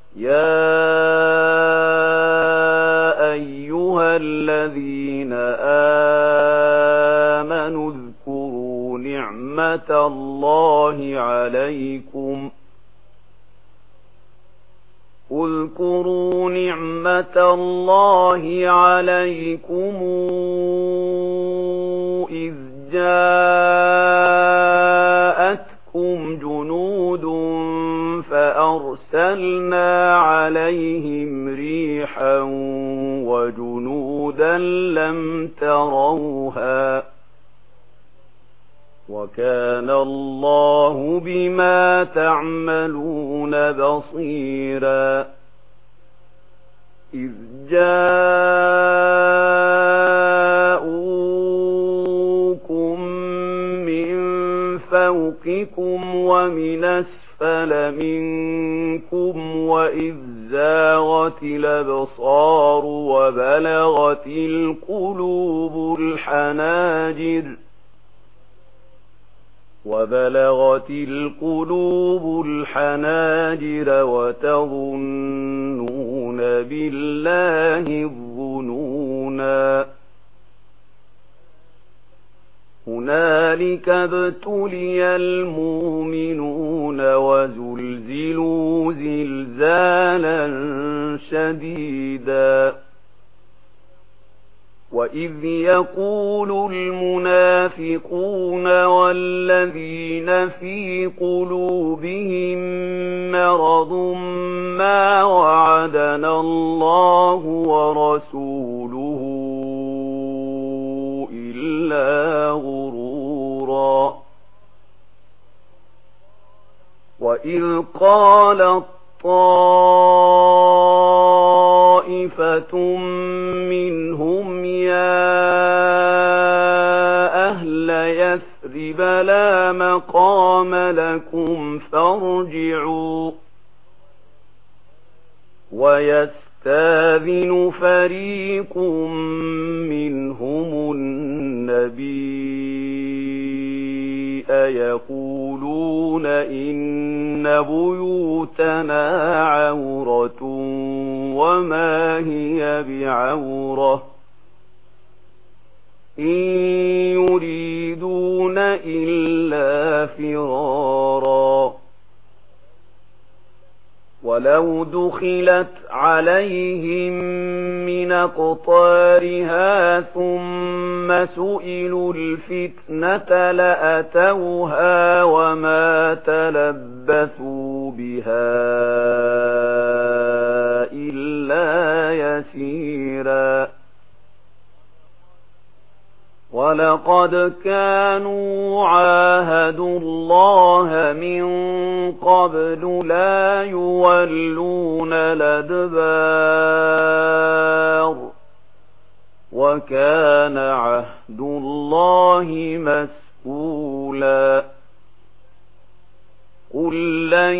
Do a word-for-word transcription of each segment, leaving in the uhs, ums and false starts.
يا أيها الذين آمنوا اذكروا نعمة الله عليكم اذكروا نعمة الله عليكم إذ جاءتكم جنود فأرسلنا عليهم ريحا وجنودا لم تروها وكان الله بما تعملون بصيرا إذ جاءوكم من فوقكم ومن أسفل منكم وإذ زاغت الأبصار وبلغت القلوب الحناجر وبلغت القلوب الحناجر وتظنون بالله الظنونا هنالك ابتلي المؤمنون وزلزلوا زلزالا شديدا وإذ يقول المنافقون والذين في قلوبهم مرض ما وعدنا الله ورسوله إلا غرورا وإذ قالت طائفة منهم يا أهل يثرب لا مقام لكم فارجعوا ويستاذن فريق منهم النبي يقولون إن بيوتنا عورة وما هي بعورة إن يريدون إلا فرارا ولو دخلت عليهم من أقطارها ثم سئلوا الفتنة لأتوها وما تلبثوا بها إلا يسيرا ولقد كانوا عاهدوا الله من قبل لا يولون الأدبار وكان عهد الله مسؤولا قل لن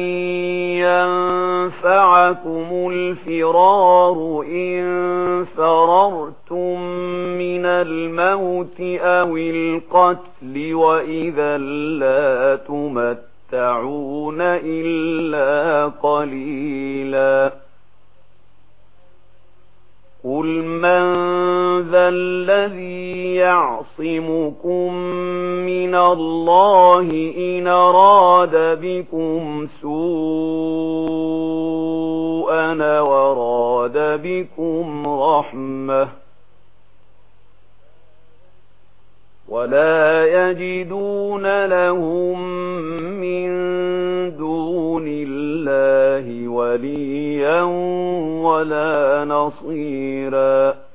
ينفعكم الفرار إن فررتم من الموت أو القتل وإذا لا تمتعون إلا قليلا قل من ذا الذي يعصمكم من الله إن أراد بكم سوءا وراد بكم رحمة ولا يجدون لهم من دون الله وليا ولا نصيرا